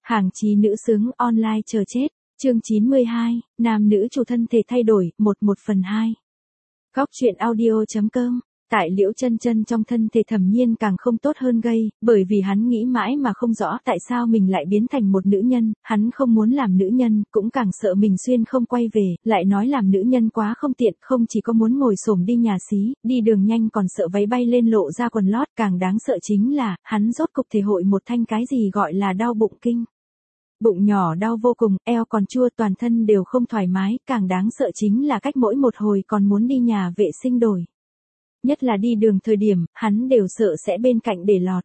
Hàng chí nữ xứng online chờ chết. Chương 92, nam nữ chủ thân thể thay đổi, 1/2. Góc truyện audio.com. Tại Liễu Chân Chân trong thân thể Thẩm Nhiên càng không tốt hơn gây, bởi vì hắn nghĩ mãi mà không rõ tại sao mình lại biến thành một nữ nhân, hắn không muốn làm nữ nhân, cũng càng sợ mình xuyên không quay về, lại nói làm nữ nhân quá không tiện, không chỉ có muốn ngồi xổm đi nhà xí, đi đường nhanh còn sợ váy bay lên lộ ra quần lót, càng đáng sợ chính là, hắn rốt cục thể hội một thanh cái gì gọi là đau bụng kinh. Bụng nhỏ đau vô cùng, eo còn chua, toàn thân đều không thoải mái, càng đáng sợ chính là cách mỗi một hồi còn muốn đi nhà vệ sinh đổi. Nhất là đi đường thời điểm, hắn đều sợ sẽ bên cạnh để lọt.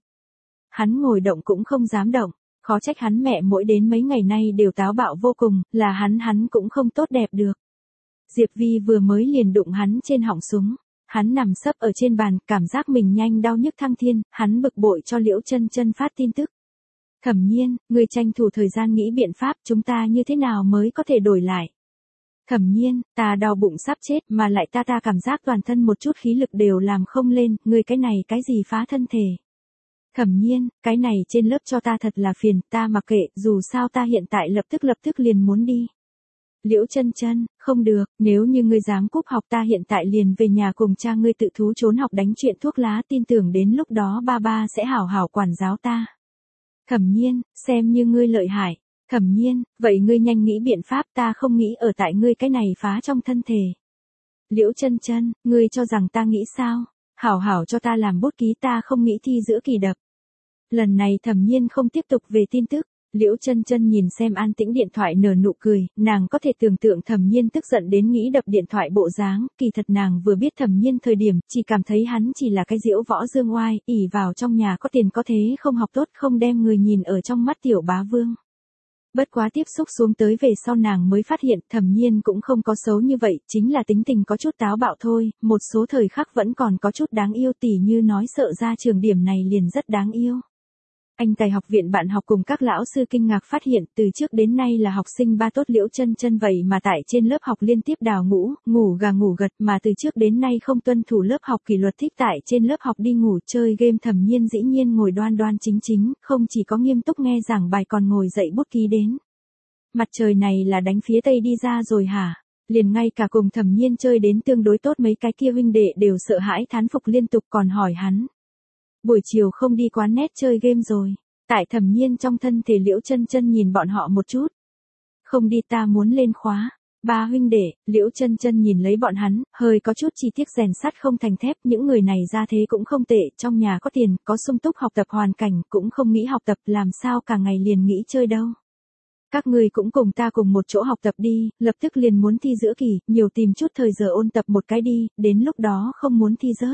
Hắn ngồi động cũng không dám động, khó trách hắn mẹ mỗi đến mấy ngày nay đều táo bạo vô cùng, là hắn cũng không tốt đẹp được. Diệp Vi vừa mới liền đụng hắn trên họng súng, hắn nằm sấp ở trên bàn, cảm giác mình nhanh đau nhức thăng thiên, hắn bực bội cho Liễu Chân Chân phát tin tức. Thẩm Nhiên, ngươi tranh thủ thời gian nghĩ biện pháp chúng ta như thế nào mới có thể đổi lại. Thẩm Nhiên, ta đau bụng sắp chết mà lại ta cảm giác toàn thân một chút khí lực đều làm không lên, ngươi cái này cái gì phá thân thể. Thẩm Nhiên, cái này trên lớp cho ta thật là phiền, ta mặc kệ, dù sao ta hiện tại lập tức liền muốn đi. Liễu Chân Chân, không được, nếu như ngươi dám cúp học ta hiện tại liền về nhà cùng cha ngươi tự thú trốn học đánh chuyện thuốc lá, tin tưởng đến lúc đó ba sẽ hảo hảo quản giáo ta. Thẩm Nhiên, xem như ngươi lợi hại. Thẩm Nhiên, vậy ngươi nhanh nghĩ biện pháp, ta không nghĩ ở tại ngươi cái này phá trong thân thể. Liễu Chân Chân, ngươi cho rằng ta nghĩ sao? Hảo hảo cho ta làm bút ký, ta không nghĩ thi giữa kỳ đập. Lần này Thẩm Nhiên không tiếp tục về tin tức. Liễu Chân Chân nhìn xem an tĩnh điện thoại nở nụ cười, nàng có thể tưởng tượng Thẩm Nhiên tức giận đến nghĩ đập điện thoại bộ dáng, kỳ thật nàng vừa biết Thẩm Nhiên thời điểm, chỉ cảm thấy hắn chỉ là cái diễu võ dương oai, ỷ vào trong nhà có tiền có thế không học tốt, không đem người nhìn ở trong mắt tiểu bá vương. Bất quá tiếp xúc xuống tới về sau nàng mới phát hiện Thẩm Nhiên cũng không có xấu như vậy, chính là tính tình có chút táo bạo thôi, một số thời khắc vẫn còn có chút đáng yêu, tỉ như nói sợ ra trường điểm này liền rất đáng yêu. Anh Tài học viện bạn học cùng các lão sư kinh ngạc phát hiện từ trước đến nay là học sinh ba tốt Liễu Chân Chân vậy mà tại trên lớp học liên tiếp đào ngũ, ngủ gà ngủ gật, mà từ trước đến nay không tuân thủ lớp học kỷ luật, thích tại trên lớp học đi ngủ chơi game. Thẩm Nhiên dĩ nhiên ngồi đoan đoan chính, không chỉ có nghiêm túc nghe giảng bài còn ngồi dậy bút ký đến. Mặt trời này là đánh phía tây đi ra rồi hả? Liền ngay cả cùng Thẩm Nhiên chơi đến tương đối tốt mấy cái kia huynh đệ đều sợ hãi thán phục liên tục, còn hỏi hắn. Buổi chiều không đi quán net chơi game rồi. Tại Thẩm Nhiên trong thân thể Liễu Chân Chân nhìn bọn họ một chút. Không đi, ta muốn lên khóa. Ba huynh đệ, Liễu Chân Chân nhìn lấy bọn hắn, hơi có chút chi tiết rèn sắt không thành thép, những người này ra thế cũng không tệ, trong nhà có tiền, có sung túc học tập hoàn cảnh, cũng không nghĩ học tập, làm sao cả ngày liền nghĩ chơi đâu. Các ngươi cũng cùng ta cùng một chỗ học tập đi, lập tức liền muốn thi giữa kỳ, nhiều tìm chút thời giờ ôn tập một cái đi, đến lúc đó không muốn thi rớt.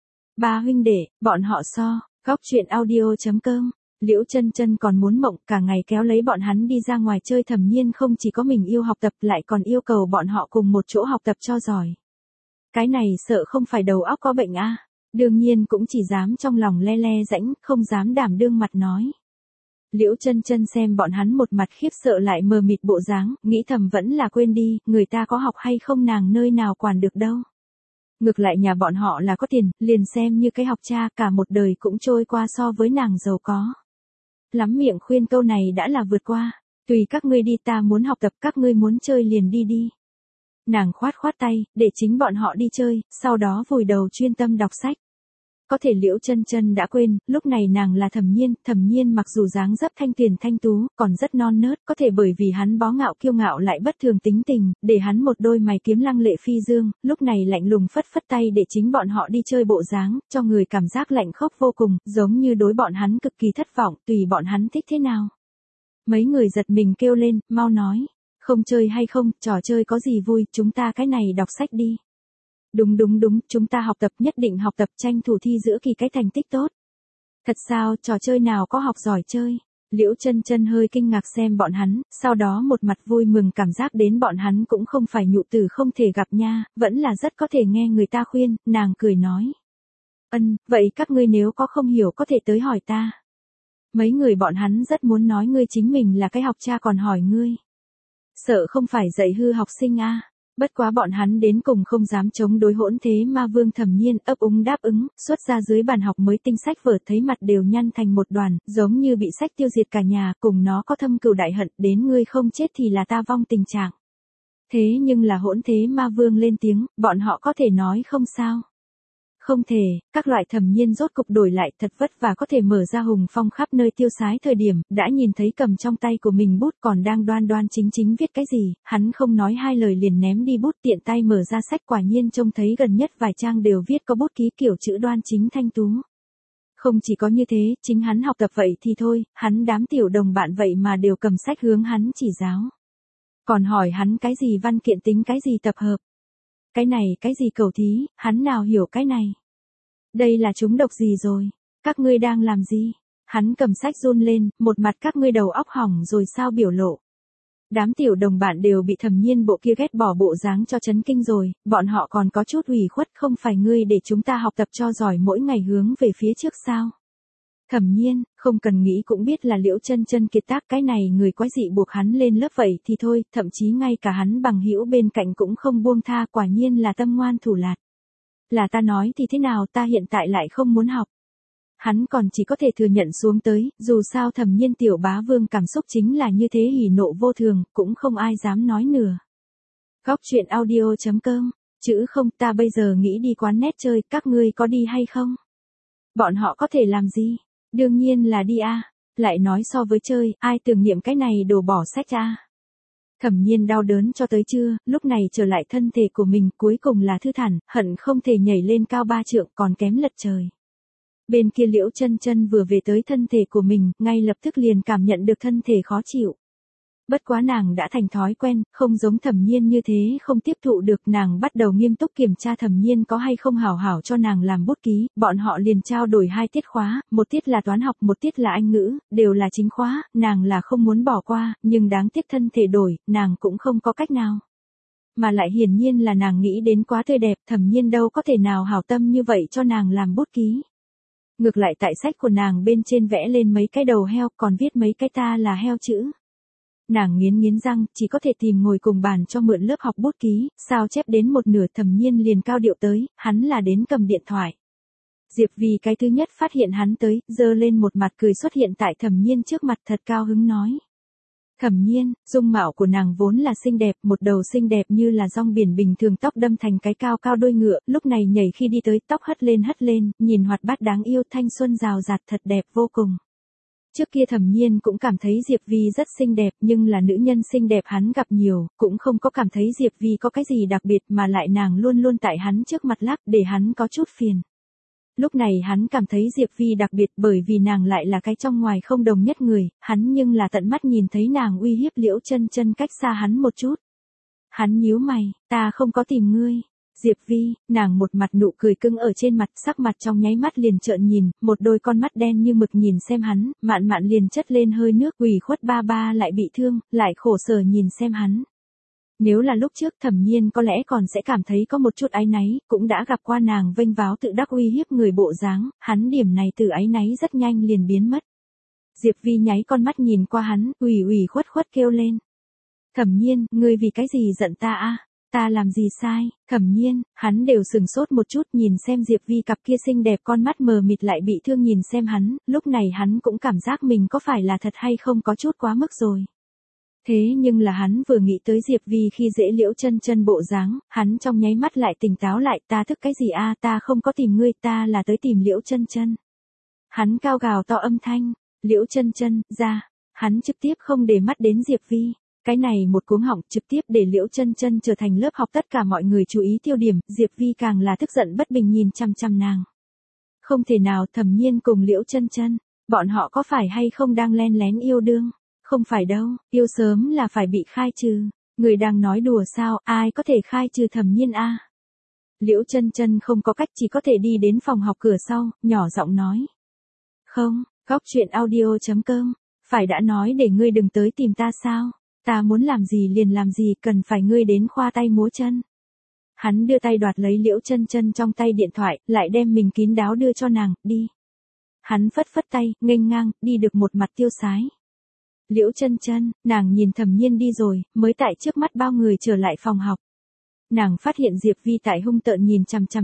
Ba huynh đệ, bọn họ so, góc truyện audio.com. Liễu Chân Chân còn muốn mộng, cả ngày kéo lấy bọn hắn đi ra ngoài chơi. Thẩm Nhiên không chỉ có mình yêu học tập lại còn yêu cầu bọn họ cùng một chỗ học tập cho giỏi. Cái này sợ không phải đầu óc có bệnh a. Đương nhiên cũng chỉ dám trong lòng le le rãnh, không dám đảm đương mặt nói. Liễu Chân Chân xem bọn hắn một mặt khiếp sợ lại mờ mịt bộ dáng, nghĩ thầm vẫn là quên đi, người ta có học hay không nàng nơi nào quản được đâu. Ngược lại nhà bọn họ là có tiền, liền xem như cái học cha, cả một đời cũng trôi qua so với nàng giàu có. Lắm miệng khuyên câu này đã là vượt qua, tùy các ngươi đi, ta muốn học tập, các ngươi muốn chơi liền đi đi. Nàng khoát tay, để chính bọn họ đi chơi, sau đó vùi đầu chuyên tâm đọc sách. Có thể Liễu Chân Chân đã quên, lúc này nàng là Thẩm Nhiên mặc dù dáng dấp thanh tiền thanh tú, còn rất non nớt, có thể bởi vì hắn bó ngạo kiêu ngạo lại bất thường tính tình, để hắn một đôi mày kiếm lăng lệ phi dương, lúc này lạnh lùng phất tay để chính bọn họ đi chơi bộ dáng, cho người cảm giác lạnh khốc vô cùng, giống như đối bọn hắn cực kỳ thất vọng, tùy bọn hắn thích thế nào. Mấy người giật mình kêu lên, mau nói, không chơi hay không, trò chơi có gì vui, chúng ta cái này đọc sách đi. Đúng, chúng ta học tập, nhất định học tập, tranh thủ thi giữa kỳ cái thành tích tốt. Thật sao, trò chơi nào có học giỏi chơi? Liễu Chân Chân hơi kinh ngạc xem bọn hắn, sau đó một mặt vui mừng cảm giác đến bọn hắn cũng không phải nhụ tử không thể gặp nha, vẫn là rất có thể nghe người ta khuyên, nàng cười nói. Vậy các ngươi nếu có không hiểu có thể tới hỏi ta. Mấy người bọn hắn rất muốn nói ngươi chính mình là cái học cha còn hỏi ngươi. Sợ không phải dạy hư học sinh a. Bất quá bọn hắn đến cùng không dám chống đối hỗn thế ma vương Thẩm Nhiên ấp úng đáp ứng, xuất ra dưới bàn học mới tinh sách vở thấy mặt đều nhăn thành một đoàn, giống như bị sách tiêu diệt cả nhà, cùng nó có thâm cừu đại hận, đến ngươi không chết thì là ta vong tình trạng. Thế nhưng là hỗn thế ma vương lên tiếng, bọn họ có thể nói không sao. Không thể, các loại Thẩm Nhiên rốt cục đổi lại thật vất vả có thể mở ra hùng phong khắp nơi tiêu sái thời điểm, đã nhìn thấy cầm trong tay của mình bút còn đang đoan đoan chính chính viết cái gì, hắn không nói hai lời liền ném đi bút tiện tay mở ra sách quả nhiên trông thấy gần nhất vài trang đều viết có bút ký kiểu chữ đoan chính thanh tú. Không chỉ có như thế, chính hắn học tập vậy thì thôi, hắn đám tiểu đồng bạn vậy mà đều cầm sách hướng hắn chỉ giáo. Còn hỏi hắn cái gì văn kiện tính cái gì tập hợp. Cái này cái gì cầu thí, hắn nào hiểu cái này. Đây là chúng độc gì rồi, các ngươi đang làm gì? Hắn cầm sách run lên, một mặt các ngươi đầu óc hỏng rồi sao biểu lộ. Đám tiểu đồng bạn đều bị Thẩm Nhiên bộ kia ghét bỏ bộ dáng cho chấn kinh rồi, bọn họ còn có chút ủy khuất không phải ngươi để chúng ta học tập cho giỏi mỗi ngày hướng về phía trước sao. Thẩm Nhiên, không cần nghĩ cũng biết là Liễu Chân Chân kiệt tác cái này người quái dị buộc hắn lên lớp vậy thì thôi, thậm chí ngay cả hắn bằng hữu bên cạnh cũng không buông tha, quả nhiên là tâm ngoan thủ lạt. Là ta nói thì thế nào, ta hiện tại lại không muốn học. Hắn còn chỉ có thể thừa nhận xuống tới, dù sao Thẩm Nhiên tiểu bá vương cảm xúc chính là như thế hỉ nộ vô thường, cũng không ai dám nói nửa. Góc truyện audio.com, chữ không, ta bây giờ nghĩ đi quán net chơi, các ngươi có đi hay không? Bọn họ có thể làm gì? Đương nhiên là đi a. Lại nói so với chơi, ai tưởng niệm cái này đồ bỏ sách a. Thẩm Nhiên đau đớn cho tới trưa, lúc này trở lại thân thể của mình, cuối cùng là thư thản, hận không thể nhảy lên cao 3 trượng còn kém lật trời. Bên kia Liễu Chân Chân vừa về tới thân thể của mình, ngay lập tức liền cảm nhận được thân thể khó chịu. Bất quá nàng đã thành thói quen, không giống Thẩm Nhiên như thế không tiếp thụ được, nàng bắt đầu nghiêm túc kiểm tra Thẩm Nhiên có hay không hảo hảo cho nàng làm bút ký, bọn họ liền trao đổi 2 tiết khóa, một tiết là toán học, một tiết là Anh ngữ, đều là chính khóa, nàng là không muốn bỏ qua, nhưng đáng tiếc thân thể đổi, nàng cũng không có cách nào. Mà lại hiển nhiên là nàng nghĩ đến quá tươi đẹp, Thẩm Nhiên đâu có thể nào hảo tâm như vậy cho nàng làm bút ký. Ngược lại tại sách của nàng bên trên vẽ lên mấy cái đầu heo, còn viết mấy cái ta là heo chữ. Nàng nghiến răng, chỉ có thể tìm ngồi cùng bàn cho mượn lớp học bút ký, sao chép đến một nửa Thẩm Nhiên liền cao điệu tới, hắn là đến cầm điện thoại. Diệp Vì cái thứ nhất phát hiện hắn tới, giơ lên một mặt cười xuất hiện tại Thẩm Nhiên trước mặt thật cao hứng nói. Thẩm Nhiên, dung mạo của nàng vốn là xinh đẹp, một đầu xinh đẹp như là rong biển bình thường, tóc đâm thành cái cao cao đuôi ngựa, lúc này nhảy khi đi tới tóc hất lên, nhìn hoạt bát đáng yêu, thanh xuân rào rạt thật đẹp vô cùng. Trước kia Thẩm Nhiên cũng cảm thấy Diệp Vi rất xinh đẹp, nhưng là nữ nhân xinh đẹp hắn gặp nhiều, cũng không có cảm thấy Diệp Vi có cái gì đặc biệt, mà lại nàng luôn luôn tại hắn trước mặt lắc để hắn có chút phiền. Lúc này hắn cảm thấy Diệp Vi đặc biệt bởi vì nàng lại là cái trong ngoài không đồng nhất người, hắn nhưng là tận mắt nhìn thấy nàng uy hiếp Liễu Chân Chân cách xa hắn một chút. Hắn nhíu mày, ta không có tìm ngươi. Diệp Vi, nàng một mặt nụ cười cưng ở trên mặt, sắc mặt trong nháy mắt liền trợn nhìn, một đôi con mắt đen như mực nhìn xem hắn, mạn mạn liền chất lên hơi nước, ủy khuất ba ba lại bị thương, lại khổ sở nhìn xem hắn. Nếu là lúc trước Thẩm Nhiên có lẽ còn sẽ cảm thấy có một chút áy náy, cũng đã gặp qua nàng vênh váo tự đắc uy hiếp người bộ dáng, hắn điểm này từ áy náy rất nhanh liền biến mất. Diệp Vi nháy con mắt nhìn qua hắn, ủy khuất kêu lên. Thẩm Nhiên, ngươi vì cái gì giận ta a? Ta làm gì sai? Thẩm Nhiên, hắn đều sừng sốt một chút nhìn xem Diệp Vi cặp kia xinh đẹp con mắt mờ mịt lại bị thương nhìn xem hắn, lúc này hắn cũng cảm giác mình có phải là thật hay không có chút quá mức rồi. Thế nhưng là hắn vừa nghĩ tới Diệp Vi khi dễ Liễu Chân Chân bộ dáng, hắn trong nháy mắt lại tỉnh táo lại, ta thức cái gì a, ta không có tìm ngươi, ta là tới tìm Liễu Chân Chân. Hắn cao gào to âm thanh, Liễu Chân Chân, ra, hắn trực tiếp không để mắt đến Diệp Vi. Cái này một cuống họng trực tiếp để Liễu Chân Chân trở thành lớp học tất cả mọi người chú ý tiêu điểm, Diệp Vi càng là tức giận bất bình nhìn chăm chăm nàng. Không thể nào, Thẩm Nhiên cùng Liễu Chân Chân, bọn họ có phải hay không đang len lén yêu đương? Không phải đâu, yêu sớm là phải bị khai trừ. Người đang nói đùa sao, ai có thể khai trừ Thẩm Nhiên a? Liễu Chân Chân không có cách, chỉ có thể đi đến phòng học cửa sau, nhỏ giọng nói. Không, góc truyện audio.com, phải đã nói để ngươi đừng tới tìm ta sao? Ta muốn làm gì liền làm gì, cần phải ngươi đến khoa tay múa chân. Hắn đưa tay đoạt lấy Liễu Chân Chân trong tay điện thoại, lại đem mình kín đáo đưa cho nàng, đi. Hắn phất phất tay, nghênh ngang, đi được một mặt tiêu sái. Liễu Chân Chân, nàng nhìn Thẩm Nhiên đi rồi, mới tại trước mắt bao người trở lại phòng học. Nàng phát hiện Diệp Vi tại hung tợn nhìn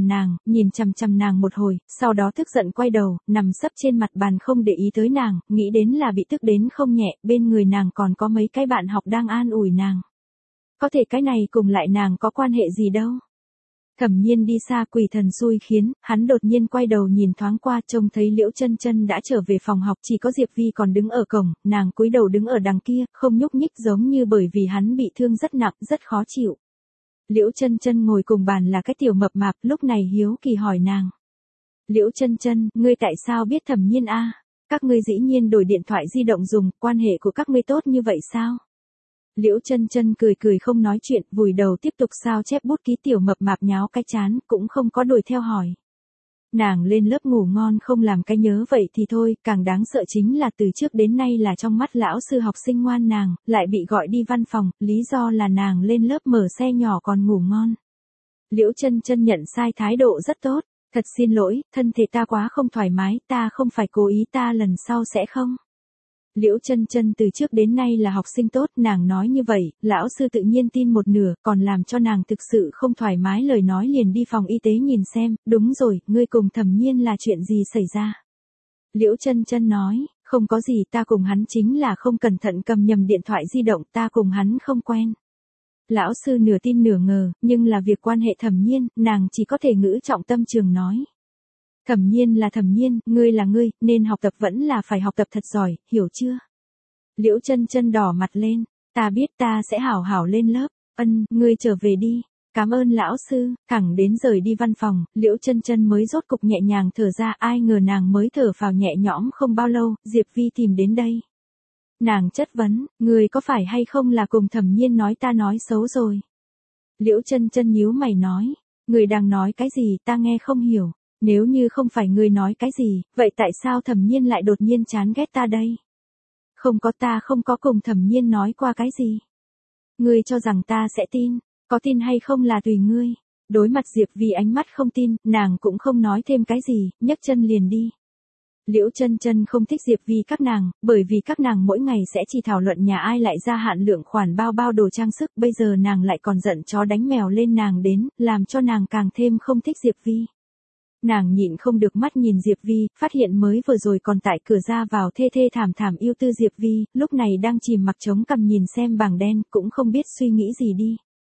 chằm chằm nàng một hồi, sau đó tức giận quay đầu, nằm sấp trên mặt bàn không để ý tới nàng, nghĩ đến là bị tức đến không nhẹ, bên người nàng còn có mấy cái bạn học đang an ủi nàng. Có thể cái này cùng lại nàng có quan hệ gì đâu. Thẩm Nhiên đi xa quỷ thần xui khiến, hắn đột nhiên quay đầu nhìn thoáng qua trông thấy Liễu Chân Chân đã trở về phòng học, chỉ có Diệp Vi còn đứng ở cổng, nàng cúi đầu đứng ở đằng kia, không nhúc nhích giống như bởi vì hắn bị thương rất nặng, rất khó chịu. Liễu Chân Chân ngồi cùng bàn là cái tiểu mập mạp, lúc này hiếu kỳ hỏi nàng. Liễu Chân Chân, ngươi tại sao biết Thẩm Nhiên a? Các ngươi dĩ nhiên đổi điện thoại di động dùng, quan hệ của các ngươi tốt như vậy sao? Liễu Chân Chân cười cười không nói chuyện, vùi đầu tiếp tục sao chép bút ký, tiểu mập mạp nháo cái chán, cũng không có đuổi theo hỏi. Nàng lên lớp ngủ ngon không làm cái nhớ vậy thì thôi, càng đáng sợ chính là từ trước đến nay là trong mắt lão sư học sinh ngoan nàng, lại bị gọi đi văn phòng, lý do là nàng lên lớp mở xe nhỏ còn ngủ ngon. Liễu Chân Chân nhận sai thái độ rất tốt, thật xin lỗi, thân thể ta quá không thoải mái, ta không phải cố ý, ta lần sau sẽ không. Liễu Chân Chân từ trước đến nay là học sinh tốt, nàng nói như vậy, lão sư tự nhiên tin một nửa, còn làm cho nàng thực sự không thoải mái lời nói liền đi phòng y tế nhìn xem, đúng rồi, ngươi cùng Thẩm Nhiên là chuyện gì xảy ra? Liễu Chân Chân nói, không có gì, ta cùng hắn chính là không cẩn thận cầm nhầm điện thoại di động, ta cùng hắn không quen. Lão sư nửa tin nửa ngờ, nhưng là việc quan hệ Thẩm Nhiên, nàng chỉ có thể ngữ trọng tâm trường nói. Thẩm Nhiên là Thẩm Nhiên, ngươi là ngươi, nên học tập vẫn là phải học tập thật giỏi, hiểu chưa? Liễu Chân Chân đỏ mặt lên, ta biết, ta sẽ hảo hảo lên lớp. Ngươi trở về đi. Cảm ơn lão sư. Thẳng đến rời đi văn phòng, Liễu Chân Chân mới rốt cục nhẹ nhàng thở ra, ai ngờ nàng mới thở phào nhẹ nhõm không bao lâu, Diệp Vi tìm đến đây. Nàng chất vấn, ngươi có phải hay không là cùng Thẩm Nhiên nói ta nói xấu rồi? Liễu Chân Chân nhíu mày nói, ngươi đang nói cái gì, ta nghe không hiểu. Nếu như không phải ngươi nói cái gì, vậy tại sao Thẩm Nhiên lại đột nhiên chán ghét ta đây? Không có, ta không có cùng Thẩm Nhiên nói qua cái gì. Ngươi cho rằng ta sẽ tin, có tin hay không là tùy ngươi. Đối mặt Diệp Vi ánh mắt không tin, nàng cũng không nói thêm cái gì, nhấc chân liền đi. Liễu Chân Chân không thích Diệp Vi các nàng, bởi vì các nàng mỗi ngày sẽ chỉ thảo luận nhà ai lại ra hạn lượng khoản bao đồ trang sức, bây giờ nàng lại còn giận chó đánh mèo lên nàng đến, làm cho nàng càng thêm không thích Diệp Vi. Nàng nhịn không được mắt nhìn Diệp Vi, phát hiện mới vừa rồi còn tại cửa ra vào thê thê thảm thảm yêu tư Diệp Vi, lúc này đang chìm mặc trống cằm nhìn xem bảng đen, cũng không biết suy nghĩ gì đi.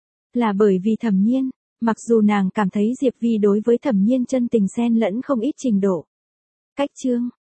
Là bởi vì Thẩm Nhiên, mặc dù nàng cảm thấy Diệp Vi đối với Thẩm Nhiên chân tình xen lẫn không ít trình độ. Cách chương